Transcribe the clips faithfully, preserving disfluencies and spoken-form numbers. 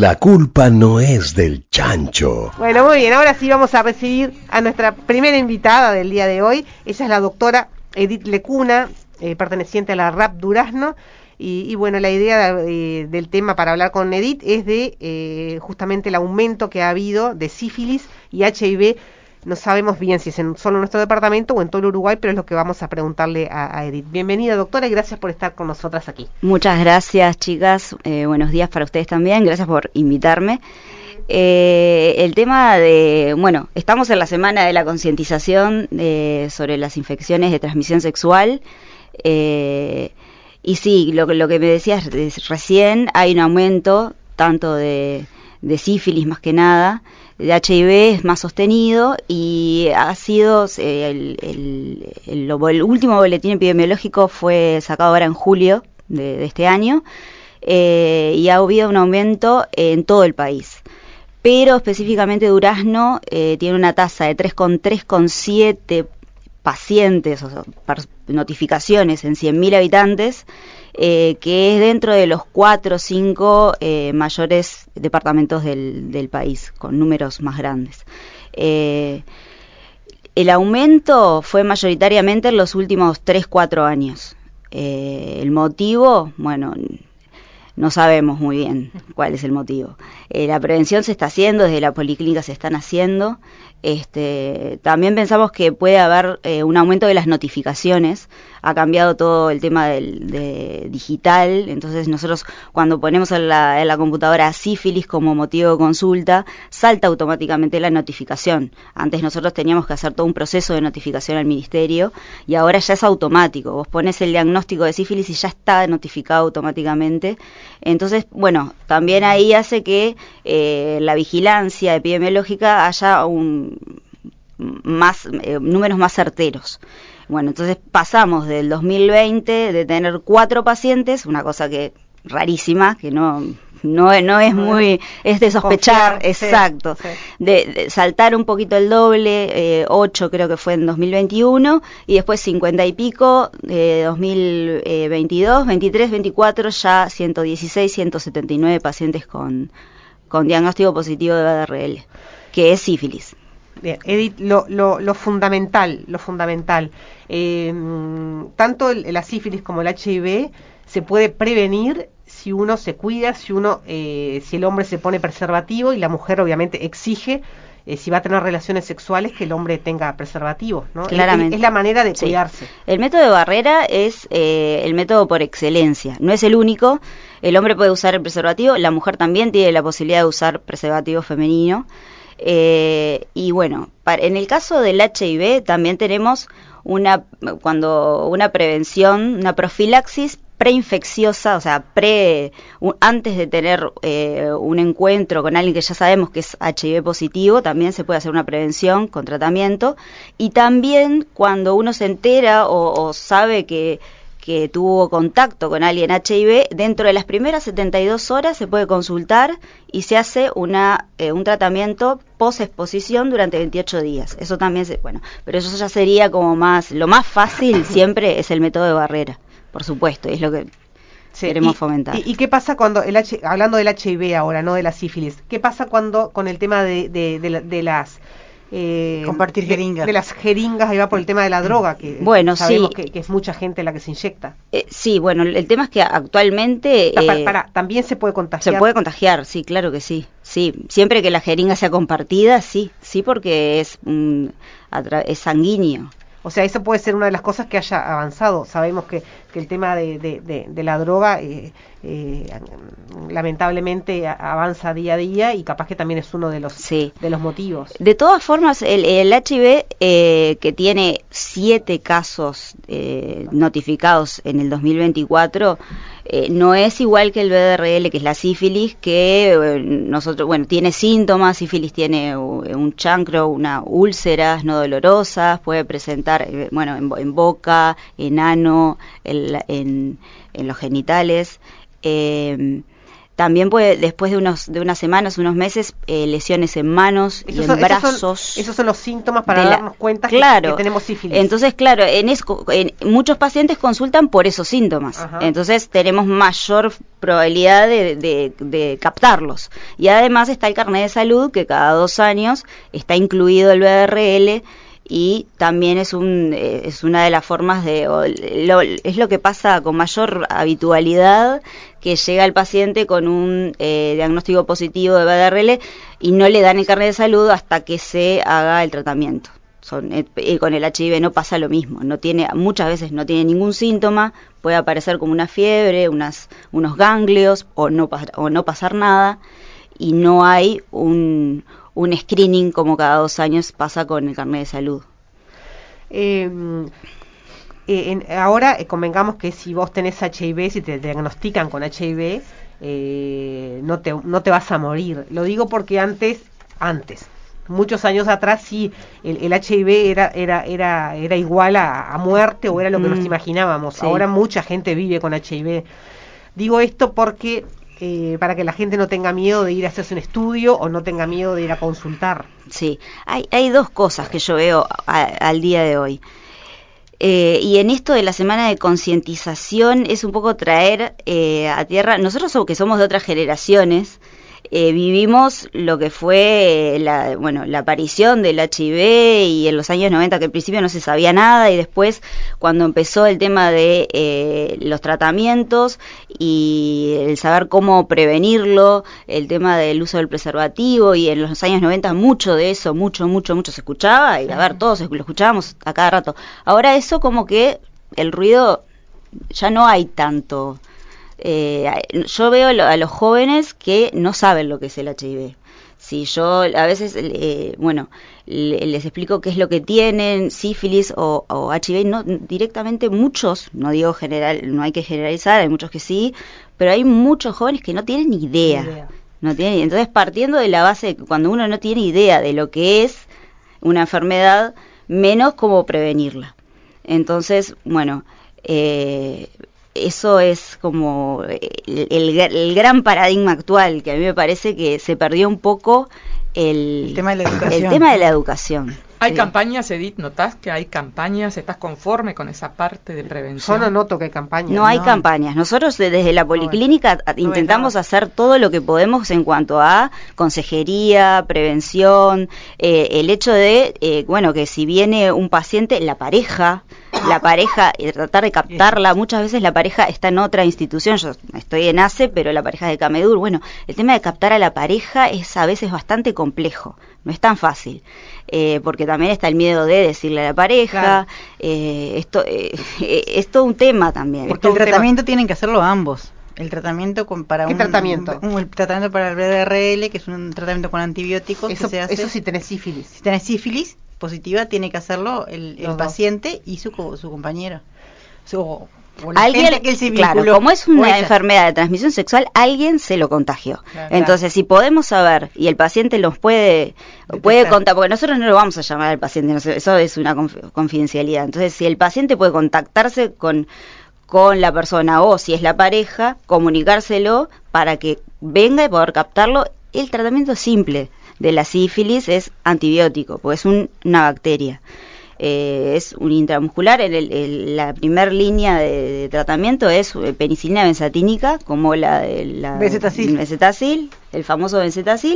La culpa no es del chancho. Bueno, muy bien, ahora sí vamos a recibir a nuestra primera invitada del día de hoy. Ella es la doctora Edith Lecuna, eh, perteneciente a la R A P Durazno. Y, y bueno, la idea de, del tema para hablar con Edith es de eh, justamente el aumento que ha habido de sífilis y H I V. No sabemos bien si es en solo nuestro departamento o en todo el Uruguay, pero es lo que vamos a preguntarle a, a Edith. Bienvenida, doctora, y gracias por estar con nosotras aquí. Muchas gracias, chicas. Eh, buenos días para ustedes también. Gracias por invitarme. Eh, el tema de, bueno, estamos en la semana de la concientización eh, sobre las infecciones de transmisión sexual. Eh, y sí, lo, lo que me decías recién, hay un aumento tanto de, de sífilis más que nada, de H I V es más sostenido y ha sido eh, el, el, el, el último boletín epidemiológico fue sacado ahora en julio de, de este año eh, y ha habido un aumento en todo el país, pero específicamente Durazno eh, tiene una tasa de tres coma siete pacientes, o sea, notificaciones en cien mil habitantes, eh, que es dentro de los cuatro o cinco eh, mayores departamentos del, del país, con números más grandes. Eh, el aumento fue mayoritariamente en los últimos tres cuatro años. Eh, el motivo, bueno, no sabemos muy bien cuál es el motivo. Eh, la prevención se está haciendo, desde la policlínica se están haciendo. Este, también pensamos que puede haber eh, un aumento de las notificaciones. Ha cambiado todo el tema del de digital, entonces nosotros cuando ponemos en la, en la computadora sífilis como motivo de consulta, salta automáticamente la notificación. Antes nosotros teníamos que hacer todo un proceso de notificación al ministerio y ahora ya es automático. Vos pones el diagnóstico de sífilis y ya está notificado automáticamente. Entonces, bueno, también ahí hace que eh, la vigilancia epidemiológica haya un más eh, números más certeros. Bueno, entonces pasamos del dos mil veinte de tener cuatro pacientes, una cosa que rarísima, que no no, no es muy, es de sospechar, confiar, exacto, sí, sí. De, de saltar un poquito el doble, eh, ocho creo que fue en dos mil veintiuno, y después cincuenta y pico, eh, dos mil veintidós, veintitrés, veinticuatro, ya ciento dieciséis, ciento setenta y nueve pacientes con, con diagnóstico positivo de B D R L, que es sífilis. Bien, Edith, lo, lo, lo fundamental, lo fundamental, eh, tanto el, la sífilis como el H I V se puede prevenir si uno se cuida, si uno, eh, si el hombre se pone preservativo y la mujer obviamente exige, eh, si va a tener relaciones sexuales, que el hombre tenga preservativo, ¿no? Claramente. Es, es la manera de sí. cuidarse. El método de barrera es eh, el método por excelencia, no es el único. El hombre puede usar el preservativo, la mujer también tiene la posibilidad de usar preservativo femenino. Eh, y bueno, para, en el caso del H I V también tenemos una, cuando una prevención, una profilaxis preinfecciosa, o sea, pre, un, antes de tener eh, un encuentro con alguien que ya sabemos que es H I V positivo, también se puede hacer una prevención con tratamiento. Y también cuando uno se entera o, o sabe que que tuvo contacto con alguien H I V, dentro de las primeras setenta y dos horas se puede consultar y se hace una eh, un tratamiento post-exposición durante veintiocho días. Eso también, se, bueno, pero eso ya sería como más, lo más fácil siempre es el método de barrera, por supuesto, es lo que sí, queremos y, fomentar. Y, ¿Y qué pasa cuando, el H, hablando del H I V ahora, no de la sífilis, qué pasa cuando con el tema de, de, de, de las... Eh, compartir jeringas. De, de las jeringas, ahí va por el tema de la droga, que bueno, sabemos sí. que, que es mucha gente la que se inyecta. Eh, sí, bueno, el, el tema es que actualmente... O sea, para, eh, para, también se puede contagiar. Se puede contagiar, sí, claro que sí. Sí, siempre que la jeringa sea compartida, sí, sí, porque es, mm, es sanguíneo. O sea, eso puede ser una de las cosas que haya avanzado. Sabemos que, que el tema de, de, de, de la droga eh, eh, lamentablemente avanza día a día y capaz que también es uno de los sí. de los motivos. De todas formas, el, el H I V, eh, que tiene siete casos eh, notificados en el dos mil veinticuatro, eh, no es igual que el B D R L, que es la sífilis, que eh, nosotros, bueno, tiene síntomas. Sífilis tiene un chancro, una úlceras no dolorosas, puede presentar, eh, bueno, en, en boca, en ano, en, en, en los genitales. Eh, También puede, después de unos de unas semanas, unos meses, eh, lesiones en manos y en son, brazos. Esos son, esos son los síntomas para la, darnos cuenta claro, que, que tenemos sífilis. Entonces, claro, en, es, en muchos pacientes consultan por esos síntomas. Ajá. Entonces tenemos mayor probabilidad de, de, de captarlos. Y además está el carnet de salud, que cada dos años está incluido el B D R L, y también es un eh, es una de las formas de lo, es lo que pasa con mayor habitualidad, que llega el paciente con un eh, diagnóstico positivo de B D R L y no le dan el carnet de salud hasta que se haga el tratamiento. Son, eh, eh, con el H I V no pasa lo mismo, no tiene, muchas veces no tiene ningún síntoma, puede aparecer como una fiebre, unas unos ganglios o no o no pasar nada, y no hay un un screening como cada dos años pasa con el carnet de salud. Eh, eh, en, ahora eh, convengamos que si vos tenés H I V, si te diagnostican con H I V, eh, no te no te vas a morir. Lo digo porque antes, antes, muchos años atrás sí, el, el H I V era era era era igual a, a muerte, o era lo que mm, nos imaginábamos. Sí. Ahora mucha gente vive con H I V. Digo esto porque Eh, para que la gente no tenga miedo de ir a hacerse un estudio o no tenga miedo de ir a consultar. Sí, hay, hay dos cosas que yo veo a, al día de hoy. Eh, y en esto de la semana de concientización es un poco traer eh, a tierra, nosotros que somos de otras generaciones, eh, vivimos lo que fue la, bueno, la aparición del H I V, y en los años noventa, que al principio no se sabía nada, y después cuando empezó el tema de eh, los tratamientos y el saber cómo prevenirlo, el tema del uso del preservativo, y en los años noventa mucho de eso, mucho, mucho, mucho se escuchaba, y a ver, todos lo escuchábamos a cada rato. Ahora eso como que el ruido ya no hay tanto. Eh, yo veo a los jóvenes que no saben lo que es el H I V. Si yo a veces, eh, bueno, le, les explico qué es lo que tienen, sífilis o, o H I V, no, directamente muchos, no digo general, no hay que generalizar, hay muchos que sí, pero hay muchos jóvenes que no tienen ni idea. idea. No tienen, entonces, partiendo de la base de que cuando uno no tiene idea de lo que es una enfermedad, menos cómo prevenirla. Entonces, bueno, eh, eso es como el, el, el gran paradigma actual, que a mí me parece que se perdió un poco el, el tema de la educación. El tema de la educación. ¿Hay sí. campañas, Edith? ¿Notás que hay campañas? ¿Estás conforme con esa parte de prevención? Yo no noto que hay campañas. No hay no. campañas. Nosotros desde la policlínica no, intentamos no hacer todo lo que podemos en cuanto a consejería, prevención, eh, el hecho de, eh, bueno, que si viene un paciente, la pareja, la pareja, y tratar de captarla, muchas veces la pareja está en otra institución, yo estoy en A C E, pero la pareja es de Camedur. Bueno, el tema de captar a la pareja es a veces bastante complejo, no es tan fácil, eh, porque también está el miedo de decirle a la pareja, claro. eh, esto eh, es todo un tema también. Porque el tratamiento tema. Tienen que hacerlo ambos. El tratamiento con, para ¿Qué un, tratamiento? Un, un tratamiento para el B D R L, que es un tratamiento con antibióticos. Eso, que se hace, eso si tenés sífilis. Si tenés sífilis positiva, tiene que hacerlo el, el paciente y su, su compañero. Su, o la alguien, gente que él se vinculó, claro, como es una enfermedad de transmisión sexual, alguien se lo contagió. Claro, Entonces, claro. si podemos saber y el paciente nos puede puede contar, porque nosotros no lo vamos a llamar al paciente, no sé, eso es una confidencialidad. Entonces, si el paciente puede contactarse con con la persona, o si es la pareja, comunicárselo para que venga y poder captarlo. El tratamiento simple de la sífilis es antibiótico, porque es un, una bacteria. Eh, es un intramuscular. En el, el, la primera línea de, de tratamiento es penicilina benzatínica, como la de la Benzetacil. Benzetacil, el famoso Benzetacil.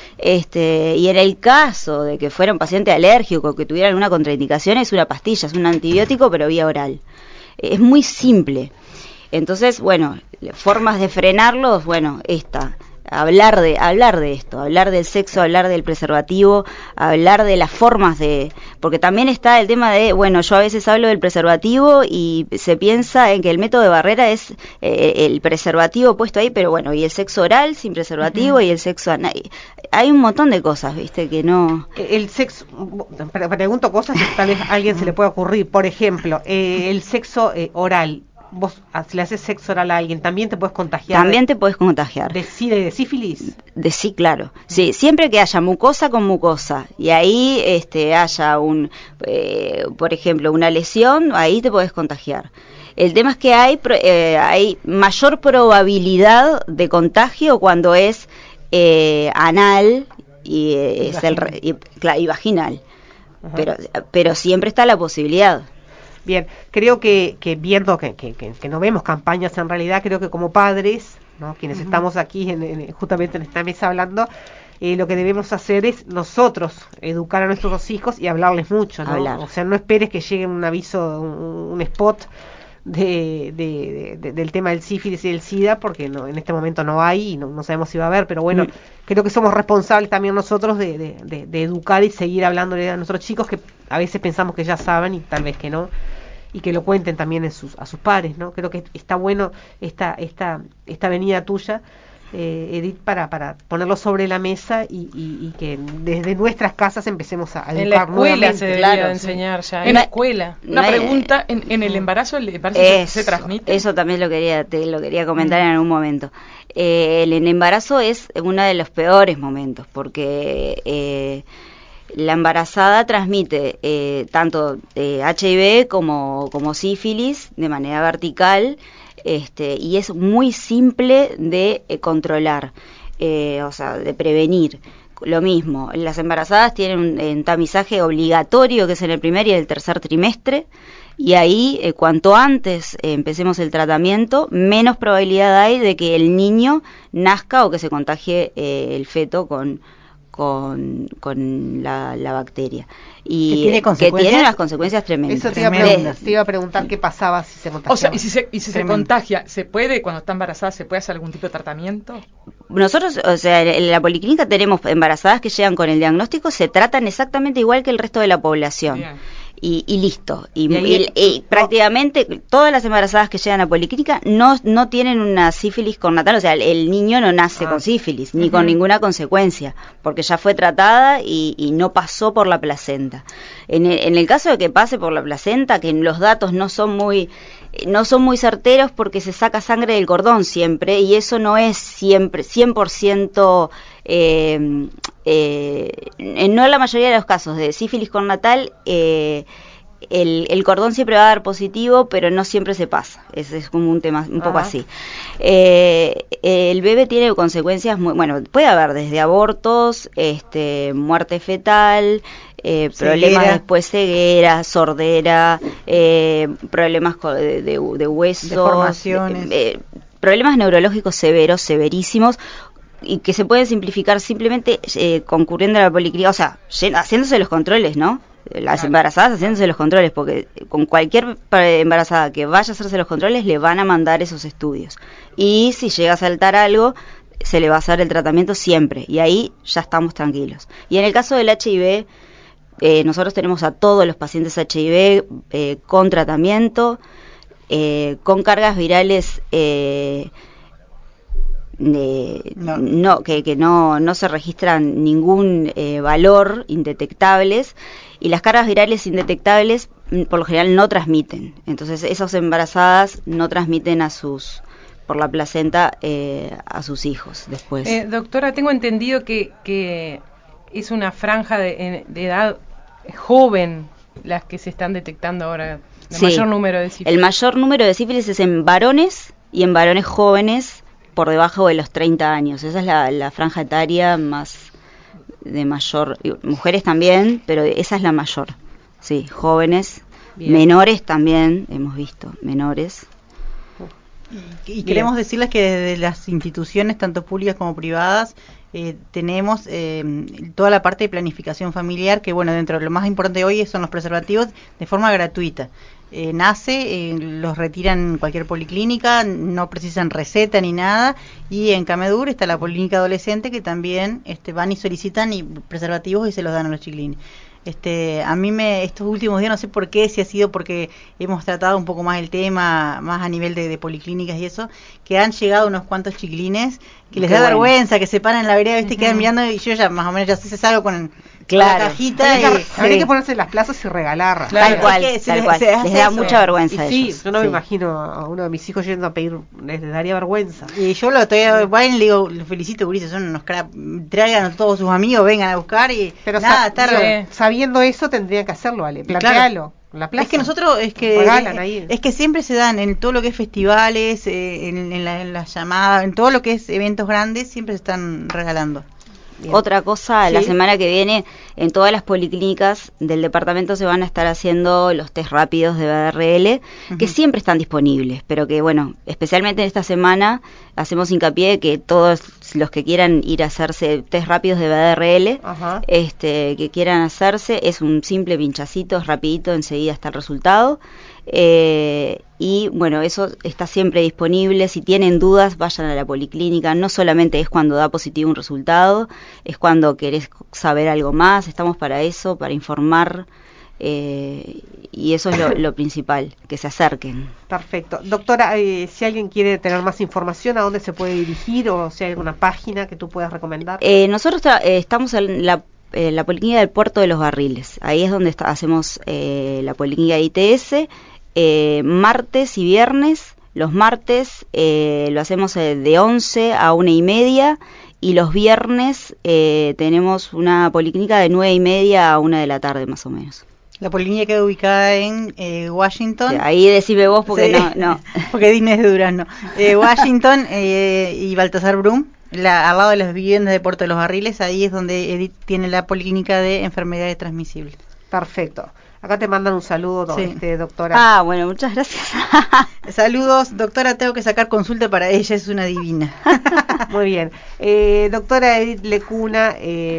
Este, y en el caso de que fuera un paciente alérgico, que tuvieran una contraindicación, es una pastilla, es un antibiótico, pero vía oral. Es muy simple. Entonces, bueno, formas de frenarlos, bueno, esta, hablar de hablar de esto, hablar del sexo, hablar del preservativo, hablar de las formas de, porque también está el tema de, bueno, yo a veces hablo del preservativo y se piensa en que el método de barrera es eh, el preservativo puesto ahí, pero bueno, y el sexo oral sin preservativo, uh-huh. y el sexo anal. Hay un montón de cosas, viste, que no. El sexo, pregunto cosas que tal vez a alguien se le pueda ocurrir. Por ejemplo, eh, el sexo eh, oral. Vos, si le haces sexo oral a alguien, ¿también te puedes contagiar? También te puedes contagiar. ¿De, de, de sífilis? De sí, claro. Sí, siempre que haya mucosa con mucosa y ahí este haya un, eh, por ejemplo, una lesión, ahí te puedes contagiar. El tema es que hay, eh, hay mayor probabilidad de contagio cuando es eh, anal y, eh, es el, y, y vaginal. Pero, pero siempre está la posibilidad. Bien, creo que, que viendo que, que, que, que no vemos campañas en realidad, creo que como padres, ¿no? Quienes uh-huh. estamos aquí en, en, justamente en esta mesa hablando, eh, lo que debemos hacer es nosotros educar a nuestros hijos y hablarles mucho, ¿no? Hablar. O sea, no esperes que llegue un aviso, un, un spot de, de, de, del tema del sífilis y del SIDA, porque no, en este momento no hay y no, no sabemos si va a haber, pero bueno, mm. creo que somos responsables también nosotros de, de, de, de educar y seguir hablándole a nuestros chicos, que a veces pensamos que ya saben y tal vez que no, y que lo cuenten también en sus, a sus pares, ¿no? Creo que está bueno esta, esta, esta venida tuya, eh, Edith, para, para ponerlo sobre la mesa y, y, y que desde nuestras casas empecemos a educar. En la escuela se debería claro, enseñar sí. ya, en, en la escuela. Una no, pregunta, ¿en, en el embarazo le parece es, se, se transmite? Eso también lo quería, te lo quería comentar mm. en algún momento. Eh, el, el embarazo es uno de los peores momentos, porque eh, la embarazada transmite eh, tanto eh, H I V como, como sífilis de manera vertical, este, y es muy simple de eh, controlar. Eh, o sea, de prevenir. Lo mismo, las embarazadas tienen un, un tamizaje obligatorio que es en el primer y el tercer trimestre, y ahí eh, cuanto antes eh, empecemos el tratamiento, menos probabilidad hay de que el niño nazca o que se contagie eh, el feto con con, con la, la bacteria. Y ¿Que tiene, que tiene unas consecuencias tremendas. Eso te iba, preguntar, te iba a preguntar qué pasaba si se contagiaba. O sea, y si se, y si se contagia, ¿se puede, cuando está embarazada, se puede hacer algún tipo de tratamiento? Nosotros, o sea, en la policlínica tenemos embarazadas que llegan con el diagnóstico, se tratan exactamente igual que el resto de la población. Bien. Y, y listo. Y, y, ahí, y, y oh. prácticamente todas las embarazadas que llegan a policlínica no, no tienen una sífilis cornatal, o sea, el, el niño no nace ah. con sífilis, ni uh-huh. con ninguna consecuencia, porque ya fue tratada y, y no pasó por la placenta. En el, en el caso de que pase por la placenta, que los datos no son muy... no son muy certeros porque se saca sangre del cordón siempre, y eso no es siempre cien por ciento, eh, eh, en no en la mayoría de los casos de sífilis cornatal, eh, el, el cordón siempre va a dar positivo, pero no siempre se pasa. Es, es como un tema un poco Ajá. así. Eh, el bebé tiene consecuencias muy, bueno, puede haber desde abortos, este, muerte fetal, eh, problemas después ceguera, sordera, eh, problemas de, de, de huesos, deformaciones, eh, eh, problemas neurológicos severos, severísimos, y que se pueden simplificar simplemente eh, concurriendo a la policlínica, o sea, haciéndose los controles, ¿no? Las claro. embarazadas haciéndose los controles, porque con cualquier embarazada que vaya a hacerse los controles le van a mandar esos estudios, y si llega a saltar algo se le va a hacer el tratamiento siempre, y ahí ya estamos tranquilos. Y en el caso del H I V, eh, nosotros tenemos a todos los pacientes H I V eh, con tratamiento, eh, con cargas virales eh, de, no. No, que, que no, no se registran ningún eh, valor indetectables, y las cargas virales indetectables por lo general no transmiten. Entonces esas embarazadas no transmiten a sus por la placenta eh, a sus hijos después. Eh, doctora, tengo entendido que, que es una franja de, de edad joven las que se están detectando ahora, el sí, mayor número de sífilis. El mayor número de sífilis es en varones y en varones jóvenes por debajo de los treinta años. Esa es la, la franja etaria más de mayor, mujeres también, pero esa es la mayor. Sí, jóvenes, bien. Menores también, hemos visto, menores. Y, y queremos decirles que desde las instituciones, tanto públicas como privadas, eh, tenemos eh, toda la parte de planificación familiar, que bueno, dentro de lo más importante hoy son los preservativos de forma gratuita. Eh, nace, eh, los retiran en cualquier policlínica, no precisan receta ni nada, y en Camedur está la policlínica adolescente que también este, van y solicitan y preservativos y se los dan a los chiquilines. Este, a mí me estos últimos días no sé por qué, si ha sido porque hemos tratado un poco más el tema, más a nivel de, de policlínicas y eso, que han llegado unos cuantos chiquilines que les qué da bueno. vergüenza, que se paran en la vereda, viste, uh-huh. quedan mirando, y yo ya más o menos ya sé, se salgo con, claro. con la cajita. Habría que, y, habría sí. que ponerse en las plazas y regalar. Tal cual, tal se cual. Se les da eso. Mucha vergüenza. Sí, ellos. yo no sí. me imagino a uno de mis hijos yendo a pedir, les daría vergüenza. Y yo lo estoy, bueno, le digo, lo felicito, Ulises, son unos caras, traigan a todos sus amigos, vengan a buscar y pero nada, sa- estar digo, sabiendo eso tendría que hacerlo, Ale, plantealo. Claro. la plaza. Es que nosotros, es que regalan ahí. Es que siempre se dan en todo lo que es festivales, eh, en, en, la, en la llamada, en todo lo que es eventos grandes, siempre se están regalando. Bien. Otra cosa, ¿Sí? La semana que viene en todas las policlínicas del departamento se van a estar haciendo los test rápidos de B D R L, uh-huh. que siempre están disponibles, pero que bueno, especialmente en esta semana hacemos hincapié de que todos los que quieran ir a hacerse test rápidos de B D R L, uh-huh. este, que quieran hacerse, es un simple pinchacito, es rapidito, enseguida está el resultado. Eh, y bueno, eso está siempre disponible. Si tienen dudas, vayan a la policlínica. No solamente es cuando da positivo un resultado, es cuando querés saber algo más. Estamos para eso, para informar, eh, y eso es lo, lo principal, que se acerquen. Perfecto. Doctora, eh, si alguien quiere tener más información, ¿a dónde se puede dirigir? O si hay alguna página que tú puedas recomendar. Eh, nosotros tra- eh, estamos en la Eh, la Policlínica del Puerto de los Barriles. Ahí es donde está, hacemos eh, la Policlínica de I T S, eh, martes y viernes. Los martes eh, lo hacemos eh, de once a una y media, y los viernes eh, tenemos una policlínica de nueve y media a una de la tarde más o menos. La policlínica queda ubicada en eh, Washington. Sí, ahí decime vos porque sí, no, no. Porque Dina es de Durazno. Eh, Washington eh, y Baltasar Brum. La, al lado de las viviendas de Puerto de los Barriles, ahí es donde Edith tiene la policlínica de enfermedades transmisibles. Perfecto. Acá te mandan un saludo, sí. este, doctora. Ah, bueno, muchas gracias. Saludos, doctora, tengo que sacar consulta para ella, es una divina. Muy bien. Eh, doctora Edith Lecuna, eh,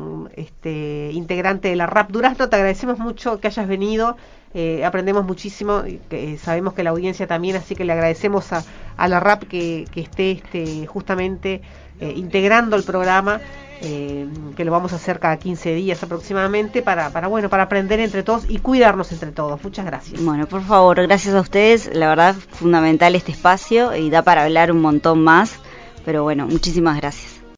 este, integrante de la R A P Durazno, te agradecemos mucho que hayas venido. Eh, aprendemos muchísimo, eh, sabemos que la audiencia también, así que le agradecemos a, a la R A P que, que esté este, justamente eh, integrando el programa, eh, que lo vamos a hacer cada quince días aproximadamente, para, para, bueno, para aprender entre todos y cuidarnos entre todos. Muchas gracias. Bueno, por favor, gracias a ustedes, la verdad fundamental este espacio y da para hablar un montón más, pero bueno, muchísimas gracias.